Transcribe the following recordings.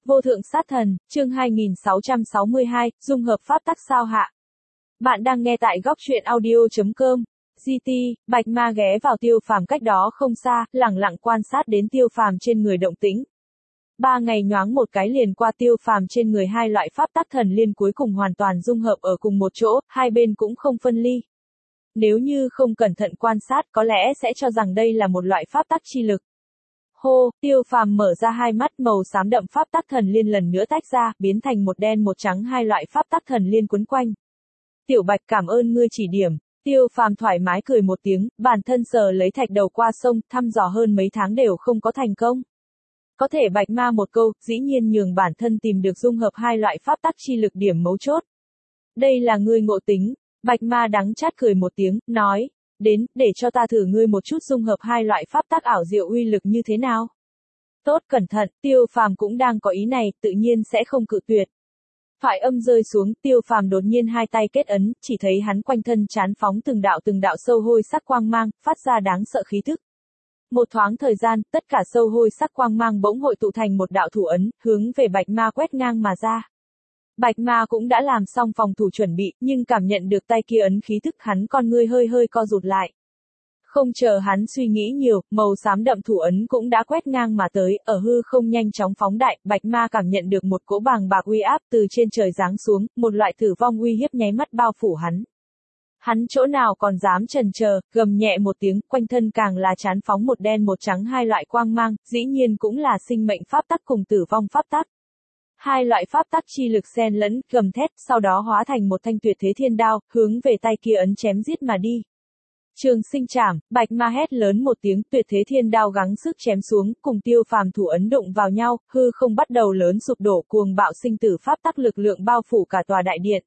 Vô thượng sát thần, chương 2662, dung hợp pháp tắc sao hạ. Bạn đang nghe tại góc truyện audio.com. GT, Bạch Ma ghé vào Tiêu Phàm cách đó không xa, lẳng lặng quan sát đến Tiêu Phàm trên người động tĩnh. 3 ngày nhoáng một cái liền qua, Tiêu Phàm trên người hai loại pháp tắc thần liên cuối cùng hoàn toàn dung hợp ở cùng một chỗ, hai bên cũng không phân ly. Nếu như không cẩn thận quan sát có lẽ sẽ cho rằng đây là một loại pháp tắc chi lực. Hô, Tiêu Phàm mở ra hai mắt, màu xám đậm pháp tắc thần liên lần nữa tách ra, biến thành một đen một trắng, hai loại pháp tắc thần liên quấn quanh. Tiểu Bạch, cảm ơn ngươi chỉ điểm. Tiêu Phàm thoải mái cười một tiếng, bản thân sờ lấy thạch đầu qua sông, thăm dò hơn mấy tháng đều không có thành công. Có thể Bạch Ma một câu, dĩ nhiên nhường bản thân tìm được dung hợp hai loại pháp tắc chi lực điểm mấu chốt. Đây là ngươi ngộ tính. Bạch Ma đắng chát cười một tiếng, nói, đến, để cho ta thử ngươi một chút dung hợp hai loại pháp tắc ảo diệu uy lực như thế nào. Tốt, cẩn thận, Tiêu Phàm cũng đang có ý này, tự nhiên sẽ không cự tuyệt. Thoại âm rơi xuống, Tiêu Phàm đột nhiên hai tay kết ấn, chỉ thấy hắn quanh thân trán phóng từng đạo sâu hôi sắc quang mang, phát ra đáng sợ khí thức. Một thoáng thời gian, tất cả sâu hôi sắc quang mang bỗng hội tụ thành một đạo thủ ấn, hướng về Bạch Ma quét ngang mà ra. Bạch Ma cũng đã làm xong phòng thủ chuẩn bị, nhưng cảm nhận được tay kia ấn khí thức, hắn con ngươi hơi co rụt lại. Không chờ hắn suy nghĩ nhiều, màu xám đậm thủ ấn cũng đã quét ngang mà tới, ở hư không nhanh chóng phóng đại, Bạch Ma cảm nhận được một cỗ bàng bạc uy áp từ trên trời giáng xuống, một loại tử vong uy hiếp nháy mắt bao phủ hắn. Hắn chỗ nào còn dám chần chờ, gầm nhẹ một tiếng, quanh thân càng là chán phóng một đen một trắng hai loại quang mang, dĩ nhiên cũng là sinh mệnh pháp tắc cùng tử vong pháp tắc. Hai loại pháp tắc chi lực xen lẫn, gầm thét, sau đó hóa thành một thanh tuyệt thế thiên đao, hướng về tay kia ấn chém giết mà đi. Trường sinh trảm, Bạch Ma hét lớn một tiếng, tuyệt thế thiên đao gắng sức chém xuống, cùng Tiêu Phàm thủ ấn đụng vào nhau, hư không bắt đầu lớn sụp đổ, cuồng bạo sinh tử pháp tắc lực lượng bao phủ cả tòa đại điện.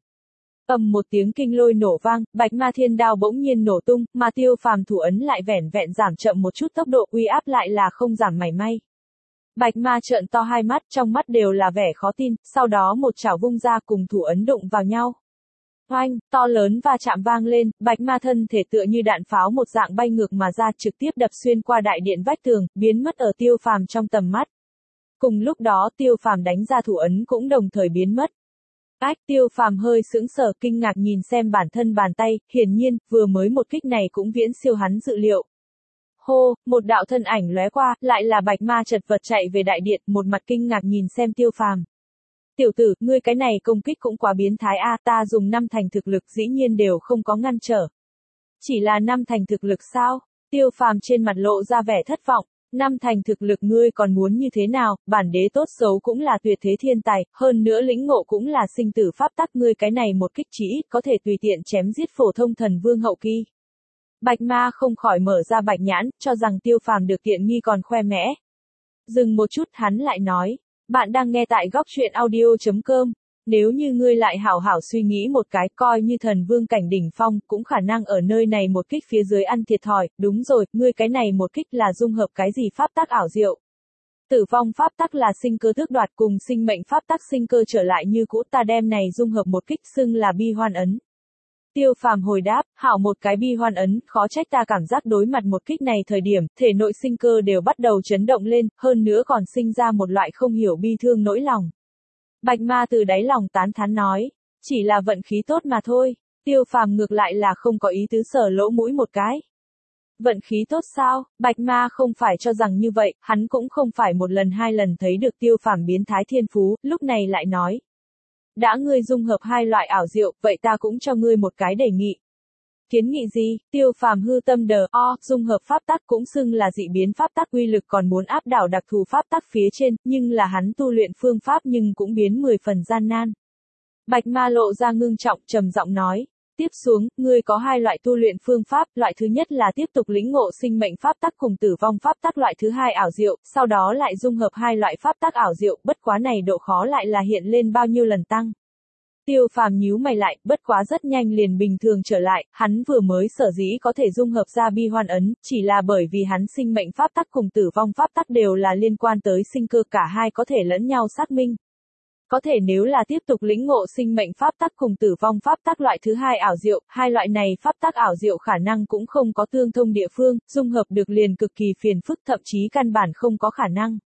Ầm một tiếng kinh lôi nổ vang, Bạch Ma thiên đao bỗng nhiên nổ tung, mà Tiêu Phàm thủ ấn lại vẻn vẹn giảm chậm một chút tốc độ, uy áp lại là không giảm mảy may. Bạch Ma trợn to hai mắt, trong mắt đều là vẻ khó tin, sau đó một chảo vung ra cùng thủ ấn đụng vào nhau. Oanh, to lớn va chạm vang lên, Bạch Ma thân thể tựa như đạn pháo một dạng bay ngược mà ra, trực tiếp đập xuyên qua đại điện vách tường, biến mất ở Tiêu Phàm trong tầm mắt. Cùng lúc đó Tiêu Phàm đánh ra thủ ấn cũng đồng thời biến mất. Tiêu Phàm hơi sững sờ, kinh ngạc nhìn xem bản thân bàn tay, hiển nhiên, vừa mới một kích này cũng viễn siêu hắn dự liệu. Hô, một đạo thân ảnh lóe qua, lại là Bạch Ma chật vật chạy về đại điện, một mặt kinh ngạc nhìn xem Tiêu Phàm. Tiểu tử, ngươi cái này công kích cũng quá biến thái a, ta dùng 5 thành thực lực dĩ nhiên đều không có ngăn trở. Chỉ là 5 thành thực lực sao? Tiêu Phàm trên mặt lộ ra vẻ thất vọng. 5 thành thực lực ngươi còn muốn như thế nào, bản đế tốt xấu cũng là tuyệt thế thiên tài, hơn nữa lĩnh ngộ cũng là sinh tử pháp tắc, ngươi cái này một kích chỉ ít có thể tùy tiện chém giết phổ thông thần vương hậu kỳ. Bạch Ma không khỏi mở ra bạch nhãn, cho rằng Tiêu Phàm được tiện nghi còn khoe mẽ. Dừng một chút, hắn lại nói, bạn đang nghe tại góc truyện audio.com, nếu như ngươi lại hảo hảo suy nghĩ một cái, coi như thần vương cảnh đỉnh phong, cũng khả năng ở nơi này một kích phía dưới ăn thiệt thòi, đúng rồi, ngươi cái này một kích là dung hợp cái gì pháp tắc ảo diệu. Tử vong pháp tắc là sinh cơ tước đoạt, cùng sinh mệnh pháp tắc sinh cơ trở lại như cũ, ta đem này dung hợp một kích xưng là bi hoan ấn. Tiêu Phàm hồi đáp, hảo một cái bi hoan ấn, khó trách ta cảm giác đối mặt một kích này thời điểm, thể nội sinh cơ đều bắt đầu chấn động lên, hơn nữa còn sinh ra một loại không hiểu bi thương nỗi lòng. Bạch Ma từ đáy lòng tán thán nói, chỉ là vận khí tốt mà thôi. Tiêu Phàm ngược lại là không có ý tứ sờ lỗ mũi một cái. Vận khí tốt sao? Bạch Ma không phải cho rằng như vậy, hắn cũng không phải một lần hai lần thấy được Tiêu Phàm biến thái thiên phú, lúc này lại nói. Đã ngươi dung hợp hai loại ảo diệu, vậy ta cũng cho ngươi một cái đề nghị. Kiến nghị gì? Tiêu Phàm hư tâm dung hợp pháp tắc cũng xưng là dị biến pháp tắc, uy lực còn muốn áp đảo đặc thù pháp tắc phía trên, nhưng là hắn tu luyện phương pháp nhưng cũng biến 10 phần gian nan. Bạch Ma lộ ra ngưng trọng, trầm giọng nói, tiếp xuống, ngươi có hai loại tu luyện phương pháp, loại thứ nhất là tiếp tục lĩnh ngộ sinh mệnh pháp tắc cùng tử vong pháp tắc, loại thứ hai ảo diệu, sau đó lại dung hợp hai loại pháp tắc ảo diệu, bất quá này độ khó lại là hiện lên bao nhiêu lần tăng. Tiêu Phàm nhíu mày lại, bất quá rất nhanh liền bình thường trở lại, hắn vừa mới sở dĩ có thể dung hợp ra bi hoan ấn, chỉ là bởi vì hắn sinh mệnh pháp tắc cùng tử vong pháp tắc đều là liên quan tới sinh cơ, cả hai có thể lẫn nhau xác minh. Có thể nếu là tiếp tục lĩnh ngộ sinh mệnh pháp tắc cùng tử vong pháp tắc loại thứ hai ảo diệu, hai loại này pháp tắc ảo diệu khả năng cũng không có tương thông địa phương, dung hợp được liền cực kỳ phiền phức, thậm chí căn bản không có khả năng.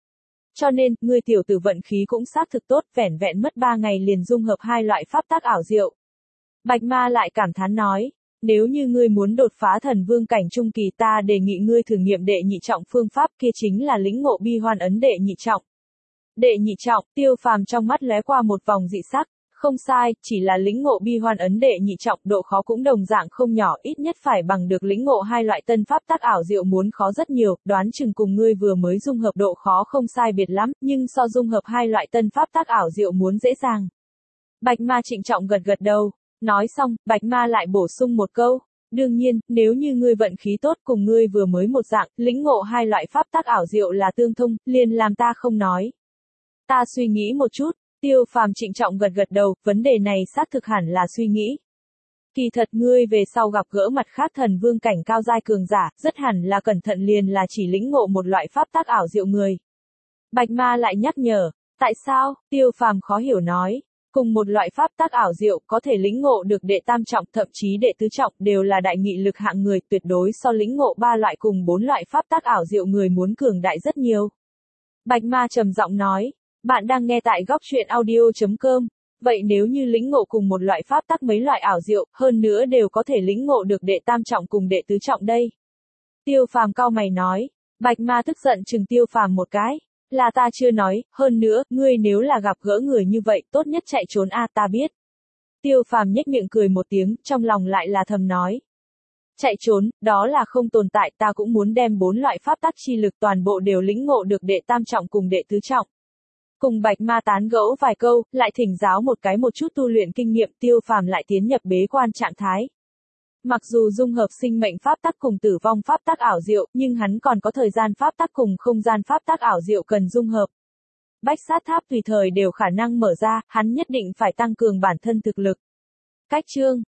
Cho nên, ngươi tiểu tử vận khí cũng xác thực tốt, vẻn vẹn mất 3 ngày liền dung hợp hai loại pháp tắc ảo diệu. Bạch Ma lại cảm thán nói, nếu như ngươi muốn đột phá thần vương cảnh trung kỳ ta đề nghị ngươi thử nghiệm đệ nhị trọng phương pháp kia chính là lĩnh ngộ bi hoan ấn đệ nhị trọng. Đệ nhị trọng, Tiêu Phàm trong mắt lóe qua một vòng dị sắc, không sai, chỉ là lĩnh ngộ bi hoan ấn đệ nhị trọng độ khó cũng đồng dạng không nhỏ, ít nhất phải bằng được lĩnh ngộ hai loại tân pháp tắc ảo diệu muốn khó rất nhiều, đoán chừng cùng ngươi vừa mới dung hợp độ khó không sai biệt lắm, nhưng so dung hợp hai loại tân pháp tắc ảo diệu muốn dễ dàng. Bạch Ma trịnh trọng gật gật đầu, nói xong, Bạch Ma lại bổ sung một câu. Đương nhiên, nếu như ngươi vận khí tốt cùng ngươi vừa mới một dạng, lĩnh ngộ hai loại pháp tắc ảo diệu là tương thông, liền làm ta không nói. Ta suy nghĩ một chút, Tiêu Phàm trịnh trọng gật gật đầu, vấn đề này xác thực hẳn là suy nghĩ. Kỳ thật ngươi về sau gặp gỡ mặt khác thần vương cảnh cao giai cường giả, rất hẳn là cẩn thận liền là chỉ lĩnh ngộ một loại pháp tắc ảo diệu người. Bạch Ma lại nhắc nhở, tại sao? Tiêu Phàm khó hiểu nói. Cùng một loại pháp tắc ảo diệu có thể lĩnh ngộ được đệ tam trọng thậm chí đệ tứ trọng đều là đại nghị lực hạng người tuyệt đối so lĩnh ngộ ba loại cùng bốn loại pháp tắc ảo diệu người muốn cường đại rất nhiều. Bạch Ma trầm giọng nói, bạn đang nghe tại góc truyện audio.com, vậy nếu như lĩnh ngộ cùng một loại pháp tắc mấy loại ảo diệu, hơn nữa đều có thể lĩnh ngộ được đệ tam trọng cùng đệ tứ trọng đây. Tiêu Phàm cau mày nói, Bạch Ma tức giận chừng Tiêu Phàm một cái. Là ta chưa nói, hơn nữa, ngươi nếu là gặp gỡ người như vậy, tốt nhất chạy trốn a ta biết. Tiêu Phàm nhếch miệng cười một tiếng, trong lòng lại là thầm nói. Chạy trốn, đó là không tồn tại, ta cũng muốn đem bốn loại pháp tắc chi lực toàn bộ đều lĩnh ngộ được đệ tam trọng cùng đệ tứ trọng. Cùng Bạch Ma tán gẫu vài câu, lại thỉnh giáo một chút tu luyện kinh nghiệm, Tiêu Phàm lại tiến nhập bế quan trạng thái. Mặc dù dung hợp sinh mệnh pháp tắc cùng tử vong pháp tắc ảo diệu, nhưng hắn còn có thời gian pháp tắc cùng không gian pháp tắc ảo diệu cần dung hợp. Bách sát tháp tùy thời đều khả năng mở ra, hắn nhất định phải tăng cường bản thân thực lực. Cách chương